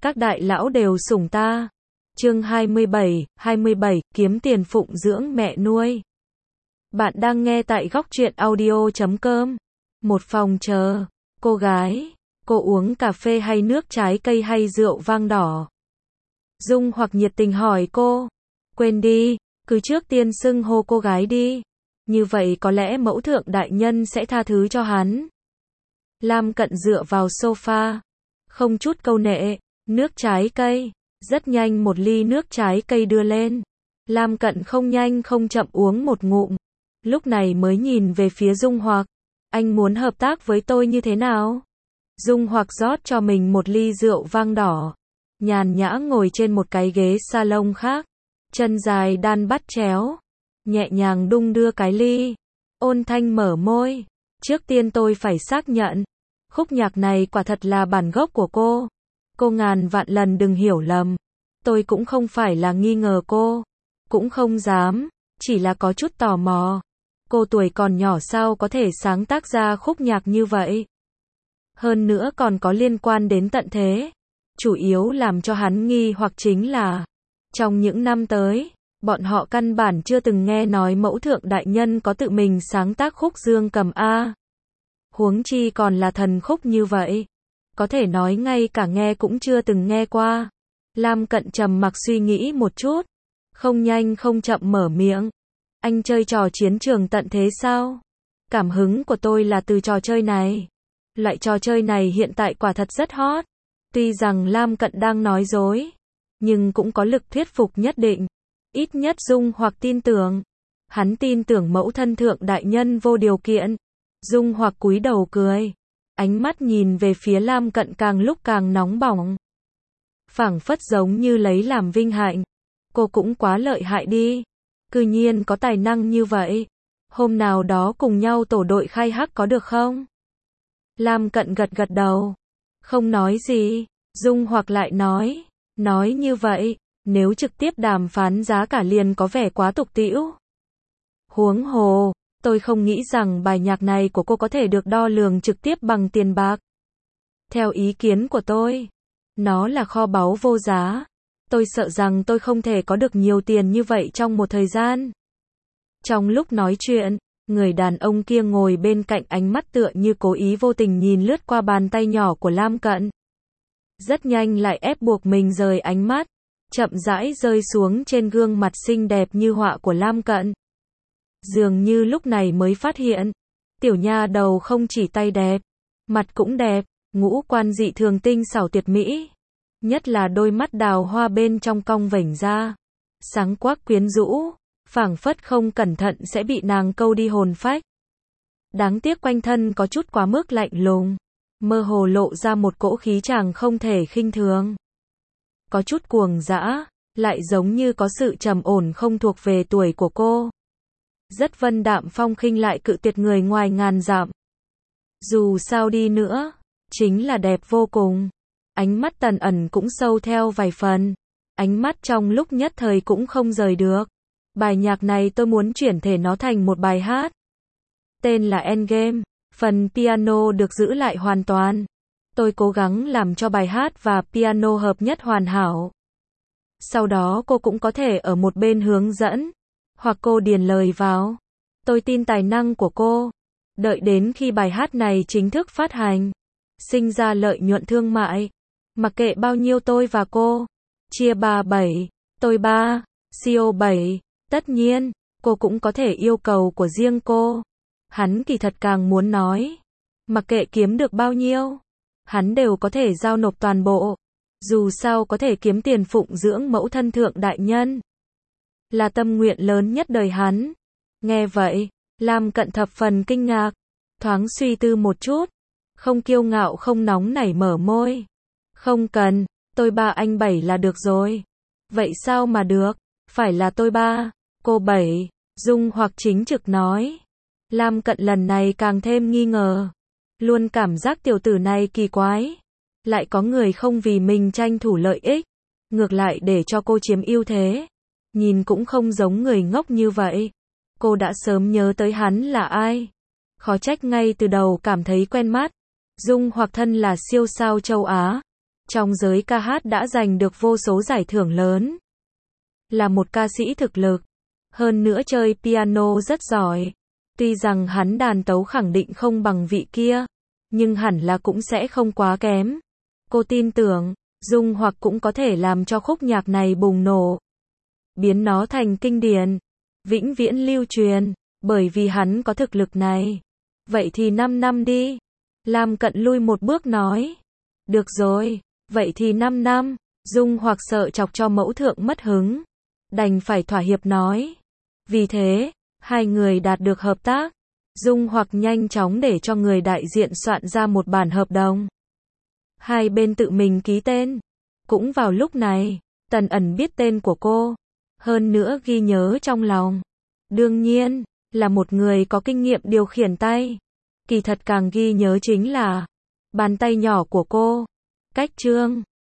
các đại lão đều sủng ta. Chương 27, kiếm tiền phụng dưỡng mẹ nuôi. Bạn đang nghe tại góc truyện audio.com. Một phòng chờ, cô gái, cô uống cà phê hay nước trái cây hay rượu vang đỏ? Dung Hoặc nhiệt tình hỏi cô. Quên đi, cứ trước tiên xưng hô cô gái đi. Như vậy có lẽ mẫu thượng đại nhân sẽ tha thứ cho hắn. Lam Cận dựa vào sofa, không chút câu nệ, nước trái cây. Rất nhanh một ly nước trái cây đưa lên. Lam Cận không nhanh không chậm uống một ngụm. Lúc này mới nhìn về phía Dung Hoặc. Anh muốn hợp tác với tôi như thế nào? Dung Hoặc rót cho mình một ly rượu vang đỏ. Nhàn nhã ngồi trên một cái ghế salon khác. Chân dài đan bắt chéo. Nhẹ nhàng đung đưa cái ly. Ôn thanh mở môi. Trước tiên tôi phải xác nhận. Khúc nhạc này quả thật là bản gốc của cô. Cô ngàn vạn lần đừng hiểu lầm. Tôi cũng không phải là nghi ngờ cô. Cũng không dám. Chỉ là có chút tò mò. Cô tuổi còn nhỏ sao có thể sáng tác ra khúc nhạc như vậy? Hơn nữa còn có liên quan đến tận thế. Chủ yếu làm cho hắn nghi hoặc chính là trong những năm tới, bọn họ căn bản chưa từng nghe nói mẫu thượng đại nhân có tự mình sáng tác khúc dương cầm A. Huống chi còn là thần khúc như vậy. Có thể nói ngay cả nghe cũng chưa từng nghe qua. Lam Cận trầm mặc suy nghĩ một chút. Không nhanh không chậm mở miệng. Anh chơi trò chiến trường tận thế sao? Cảm hứng của tôi là từ trò chơi này. Loại trò chơi này hiện tại quả thật rất hot. Tuy rằng Lam Cận đang nói dối, nhưng cũng có lực thuyết phục nhất định. Ít nhất Dung Hoặc tin tưởng. Hắn tin tưởng mẫu thân thượng đại nhân vô điều kiện. Dung Hoặc cúi đầu cười. Ánh mắt nhìn về phía Lam Cận càng lúc càng nóng bỏng. Phảng phất giống như lấy làm vinh hạnh. Cô cũng quá lợi hại đi. Cư nhiên có tài năng như vậy. Hôm nào đó cùng nhau tổ đội khai hắc có được không? Lam Cận gật gật đầu. Không nói gì. Dung Hoặc lại nói. Nói như vậy, nếu trực tiếp đàm phán giá cả liền có vẻ quá tục tĩu. Huống hồ, tôi không nghĩ rằng bài nhạc này của cô có thể được đo lường trực tiếp bằng tiền bạc. Theo ý kiến của tôi, nó là kho báu vô giá. Tôi sợ rằng tôi không thể có được nhiều tiền như vậy trong một thời gian. Trong lúc nói chuyện, người đàn ông kia ngồi bên cạnh ánh mắt tựa như cố ý vô tình nhìn lướt qua bàn tay nhỏ của Lam Cận. Rất nhanh lại ép buộc mình rời ánh mắt, chậm rãi rơi xuống trên gương mặt xinh đẹp như họa của Lam Cận. Dường như lúc này mới phát hiện, tiểu nha đầu không chỉ tay đẹp, mặt cũng đẹp, ngũ quan dị thường tinh xảo tuyệt mỹ. Nhất là đôi mắt đào hoa bên trong cong vểnh ra, sáng quắc quyến rũ, phảng phất không cẩn thận sẽ bị nàng câu đi hồn phách. Đáng tiếc quanh thân có chút quá mức lạnh lùng, mơ hồ lộ ra một cỗ khí chàng không thể khinh thường. Có chút cuồng dã, lại giống như có sự trầm ổn không thuộc về tuổi của cô. Rất vân đạm phong khinh lại cự tuyệt người ngoài ngàn dặm. Dù sao đi nữa, chính là đẹp vô cùng. Ánh mắt Tần Ẩn cũng sâu theo vài phần. Ánh mắt trong lúc nhất thời cũng không rời được. Bài nhạc này tôi muốn chuyển thể nó thành một bài hát. Tên là Endgame. Phần piano được giữ lại hoàn toàn. Tôi cố gắng làm cho bài hát và piano hợp nhất hoàn hảo. Sau đó cô cũng có thể ở một bên hướng dẫn. Hoặc cô điền lời vào. Tôi tin tài năng của cô. Đợi đến khi bài hát này chính thức phát hành, sinh ra lợi nhuận thương mại. Mặc kệ bao nhiêu tôi và cô. Chia 3/7. Tôi 3. CO 7. Tất nhiên, cô cũng có thể yêu cầu của riêng cô. Hắn kỳ thật càng muốn nói. Mặc kệ kiếm được bao nhiêu, hắn đều có thể giao nộp toàn bộ. Dù sao có thể kiếm tiền phụng dưỡng mẫu thân thượng đại nhân. Là tâm nguyện lớn nhất đời hắn. Nghe vậy, Lam Cận thập phần kinh ngạc. Thoáng suy tư một chút. Không kiêu ngạo không nóng nảy mở môi. Không cần, tôi 3 anh 7 là được rồi. Vậy sao mà được, phải là tôi 3, cô 7. Dung Hoặc chính trực nói. Lam Cận lần này càng thêm nghi ngờ. Luôn cảm giác tiểu tử này kỳ quái. Lại có người không vì mình tranh thủ lợi ích, ngược lại để cho cô chiếm ưu thế. Nhìn cũng không giống người ngốc như vậy. Cô đã sớm nhớ tới hắn là ai. Khó trách ngay từ đầu cảm thấy quen mắt. Dung Hoặc thân là siêu sao châu Á. trong giới ca hát đã giành được vô số giải thưởng lớn. Là một ca sĩ thực lực, hơn nữa chơi piano rất giỏi. Tuy rằng hắn đàn tấu khẳng định không bằng vị kia, nhưng hẳn là cũng sẽ không quá kém. Cô tin tưởng, Dung Hoặc cũng có thể làm cho khúc nhạc này bùng nổ, biến nó thành kinh điển, vĩnh viễn lưu truyền, bởi vì hắn có thực lực này. Vậy thì 5 năm đi. Lam Cận lui một bước nói. Được rồi, vậy thì 5 năm. Dung Hoặc sợ chọc cho mẫu thượng mất hứng, đành phải thỏa hiệp nói. Vì thế, hai người đạt được hợp tác. Dung Hoặc nhanh chóng để cho người đại diện soạn ra một bản hợp đồng. Hai bên tự mình ký tên. Cũng vào lúc này, Tần Ẩn biết tên của cô, hơn nữa ghi nhớ trong lòng. Đương nhiên, là một người có kinh nghiệm điều khiển tay. Kỳ thật càng ghi nhớ chính là bàn tay nhỏ của cô. Cách trương